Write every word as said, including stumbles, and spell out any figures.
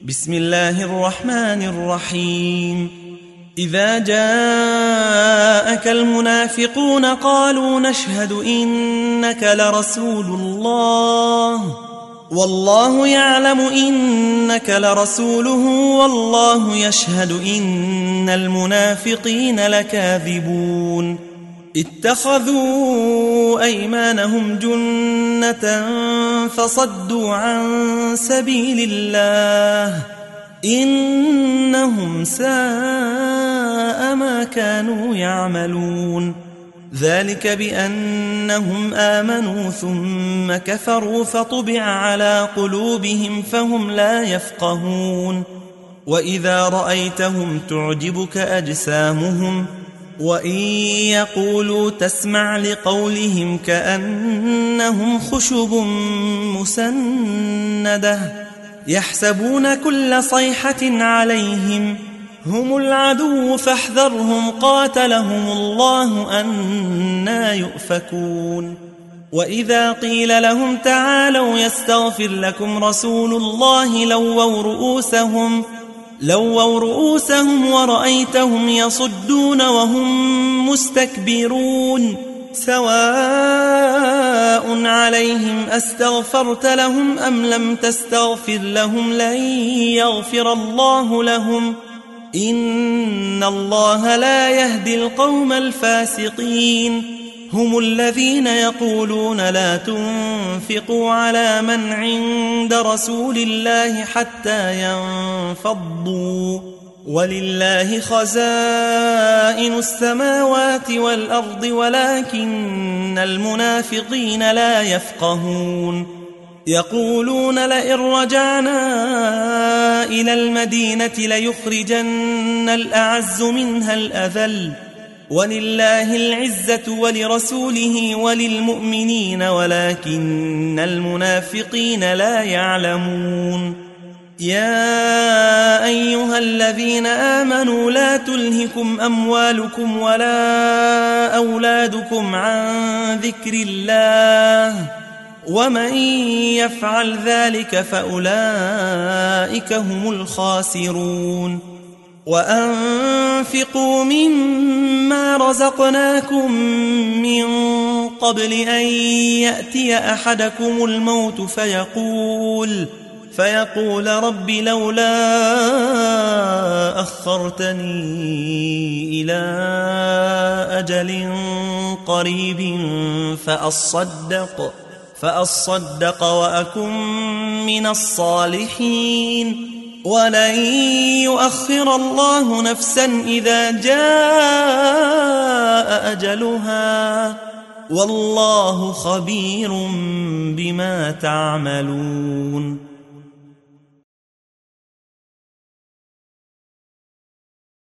بسم الله الرحمن الرحيم إذا جاءك المنافقون قالوا نشهد إنك لرسول الله والله يعلم إنك لرسوله والله يشهد إن المنافقين لكاذبون اتخذوا أيمانهم جنة فصدوا عن سبيل الله إنهم ساء ما كانوا يعملون ذلك بأنهم آمنوا ثم كفروا فطبع على قلوبهم فهم لا يفقهون وإذا رأيتهم تعجبك أجسامهم وإن يقولوا تسمع لقولهم كأنهم خشب مسندة يحسبون كل صيحة عليهم هم العدو فاحذرهم قاتلهم الله أنى يؤفكون وإذا قيل لهم تعالوا يستغفر لكم رسول الله لووا رؤوسهم لووا رؤوسهم ورأيتهم يصدون وهم مستكبرون سواء عليهم أستغفرت لهم أم لم تستغفر لهم لن يغفر الله لهم إن الله لا يهدي القوم الفاسقين هم الذين يقولون لا تنفقوا على من عند رسول الله حتى ينفضوا ولله خزائن السماوات والأرض ولكن المنافقين لا يفقهون يقولون لئن رجعنا إلى المدينة ليخرجن الأعز منها الأذل ولله العزة ولرسوله وللمؤمنين ولكن المنافقين لا يعلمون يا أيها الذين آمنوا لا تلهكم أموالكم ولا أولادكم عن ذكر الله ومن يفعل ذلك فأولئك هم الخاسرون وأنفقوا مما رزقناكم من قبل أن يأتي أحدكم الموت فيقول فيقول رب لولا أخرتني إلى أجل قريب فأصدق فأصدق وأكن من الصالحين ولن يؤخر الله نفسا إذا جاء أجلها والله خبير بما تعملون